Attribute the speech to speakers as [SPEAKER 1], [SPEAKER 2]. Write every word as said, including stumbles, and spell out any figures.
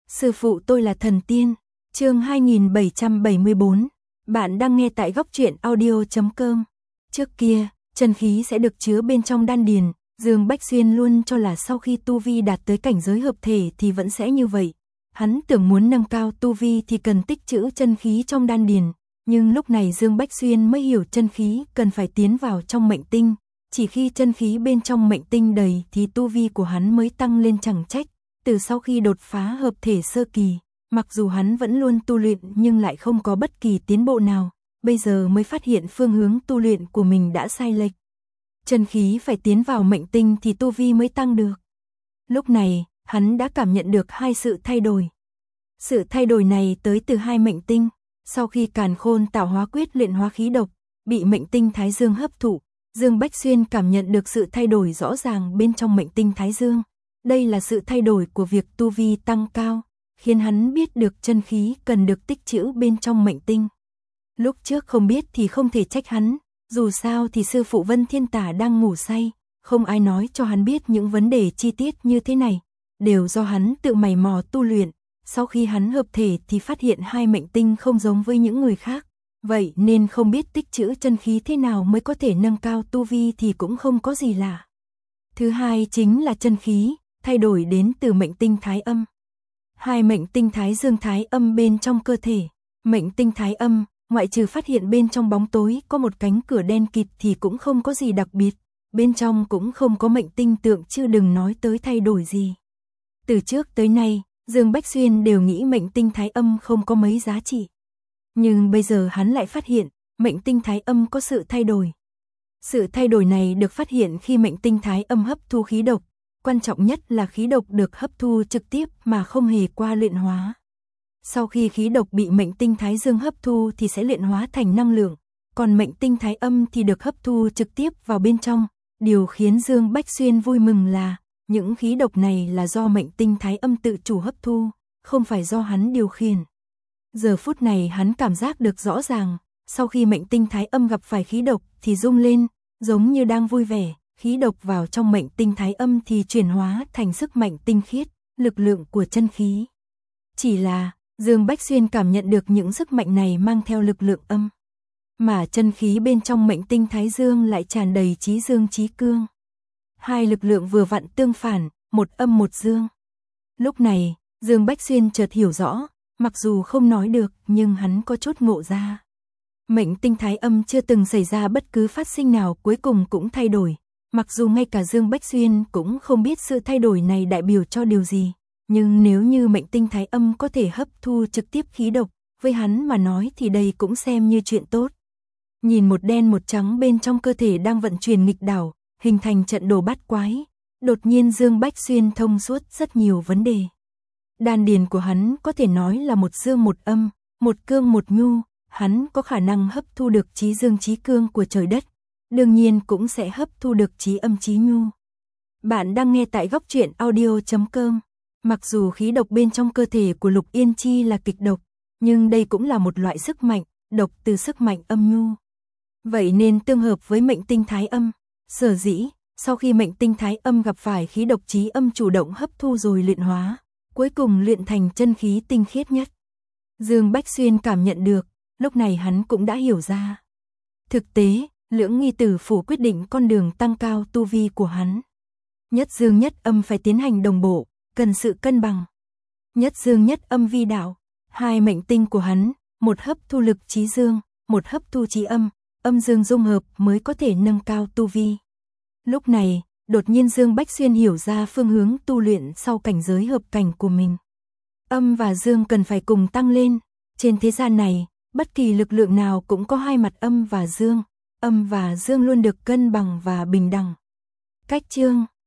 [SPEAKER 1] Sư phụ tôi là thần tiên. Chương hai nghìn bảy trăm bảy mươi bốn. Bạn đang nghe tại góc truyện audio chấm com. Trước kia, chân khí sẽ được chứa bên trong đan điền, Dương Bách Xuyên luôn cho là sau khi tu vi đạt tới cảnh giới hợp thể thì vẫn sẽ như vậy. Hắn tưởng muốn nâng cao tu vi thì cần tích trữ chân khí trong đan điền, nhưng lúc này Dương Bách Xuyên mới hiểu chân khí cần phải tiến vào trong mệnh tinh, chỉ khi chân khí bên trong mệnh tinh đầy thì tu vi của hắn mới tăng lên chẳng trách. Từ sau khi đột phá hợp thể sơ kỳ, mặc dù hắn vẫn luôn tu luyện nhưng lại không có bất kỳ tiến bộ nào, bây giờ mới phát hiện phương hướng tu luyện của mình đã sai lệch. Chân khí phải tiến vào mệnh tinh thì tu vi mới tăng được. Lúc này, hắn đã cảm nhận được hai sự thay đổi. Sự thay đổi này tới từ hai mệnh tinh, sau khi Càn Khôn Tạo Hóa Quyết luyện hóa khí độc, bị mệnh tinh Thái Dương hấp thụ, Dương Bách Xuyên cảm nhận được sự thay đổi rõ ràng bên trong mệnh tinh Thái Dương. Đây là sự thay đổi của việc tu vi tăng cao, khiến hắn biết được chân khí cần được tích trữ bên trong mệnh tinh. Lúc trước không biết thì không thể trách hắn, dù sao thì sư phụ Vân Thiên Tả đang ngủ say, không ai nói cho hắn biết những vấn đề chi tiết như thế này, đều do hắn tự mày mò tu luyện. Sau khi hắn hợp thể thì phát hiện hai mệnh tinh không giống với những người khác, vậy nên không biết tích trữ chân khí thế nào mới có thể nâng cao tu vi thì cũng không có gì lạ. Thứ hai chính là chân khí thay đổi đến từ mệnh tinh Thái Âm. Hai mệnh tinh Thái Dương Thái Âm bên trong cơ thể, mệnh tinh Thái Âm, ngoại trừ phát hiện bên trong bóng tối có một cánh cửa đen kịt thì cũng không có gì đặc biệt, bên trong cũng không có mệnh tinh tượng, chứ đừng nói tới thay đổi gì. Từ trước tới nay, Dương Bách Xuyên đều nghĩ mệnh tinh Thái Âm không có mấy giá trị. Nhưng bây giờ hắn lại phát hiện, mệnh tinh Thái Âm có sự thay đổi. Sự thay đổi này được phát hiện khi mệnh tinh Thái Âm hấp thu khí độc. Quan trọng nhất là khí độc được hấp thu trực tiếp mà không hề qua luyện hóa. Sau khi khí độc bị mệnh tinh Thái Dương hấp thu thì sẽ luyện hóa thành năng lượng, còn mệnh tinh Thái Âm thì được hấp thu trực tiếp vào bên trong. Điều khiến Dương Bách Xuyên vui mừng là những khí độc này là do mệnh tinh Thái Âm tự chủ hấp thu, không phải do hắn điều khiển. Giờ phút này hắn cảm giác được rõ ràng, sau khi mệnh tinh Thái Âm gặp phải khí độc thì rung lên, giống như đang vui vẻ. Khí độc vào trong mệnh tinh Thái Âm thì chuyển hóa thành sức mạnh tinh khiết, lực lượng của chân khí. Chỉ là, Dương Bách Xuyên cảm nhận được những sức mạnh này mang theo lực lượng âm, mà chân khí bên trong mệnh tinh Thái Dương lại tràn đầy chí dương chí cương. Hai lực lượng vừa vặn tương phản, một âm một dương. Lúc này, Dương Bách Xuyên chợt hiểu rõ, mặc dù không nói được nhưng hắn có chút ngộ ra. Mệnh tinh Thái Âm chưa từng xảy ra bất cứ phát sinh nào cuối cùng cũng thay đổi. Mặc dù ngay cả Dương Bách Xuyên cũng không biết sự thay đổi này đại biểu cho điều gì, nhưng nếu như mệnh tinh Thái Âm có thể hấp thu trực tiếp khí độc, với hắn mà nói thì đây cũng xem như chuyện tốt. Nhìn một đen một trắng bên trong cơ thể đang vận chuyển nghịch đảo, hình thành trận đồ bát quái, đột nhiên Dương Bách Xuyên thông suốt rất nhiều vấn đề. Đan điền của hắn có thể nói là một dương một âm, một cương một nhu, hắn có khả năng hấp thu được chí dương chí cương của trời đất. Đương nhiên cũng sẽ hấp thu được chí âm chí nhu. Bạn đang nghe tại góc truyện audio chấm com. Mặc dù khí độc bên trong cơ thể của Lục Yên Chi là kịch độc, nhưng đây cũng là một loại sức mạnh, độc từ sức mạnh âm nhu. Vậy nên tương hợp với mệnh tinh Thái Âm. Sở dĩ, sau khi mệnh tinh Thái Âm gặp phải khí độc chí âm chủ động hấp thu rồi luyện hóa, cuối cùng luyện thành chân khí tinh khiết nhất. Dương Bách Xuyên cảm nhận được, lúc này hắn cũng đã hiểu ra. Thực tế, Lưỡng Nghi Tử Phủ quyết định con đường tăng cao tu vi của hắn. Nhất dương nhất âm phải tiến hành đồng bộ, cần sự cân bằng. Nhất dương nhất âm vi đạo, hai mệnh tinh của hắn, một hấp thu lực chí dương, một hấp thu chí âm, âm dương dung hợp mới có thể nâng cao tu vi. Lúc này, đột nhiên Dương Bách Xuyên hiểu ra phương hướng tu luyện sau cảnh giới hợp cảnh của mình. Âm và dương cần phải cùng tăng lên, trên thế gian này, bất kỳ lực lượng nào cũng có hai mặt âm và dương. Âm và dương luôn được cân bằng và bình đẳng. Cách chương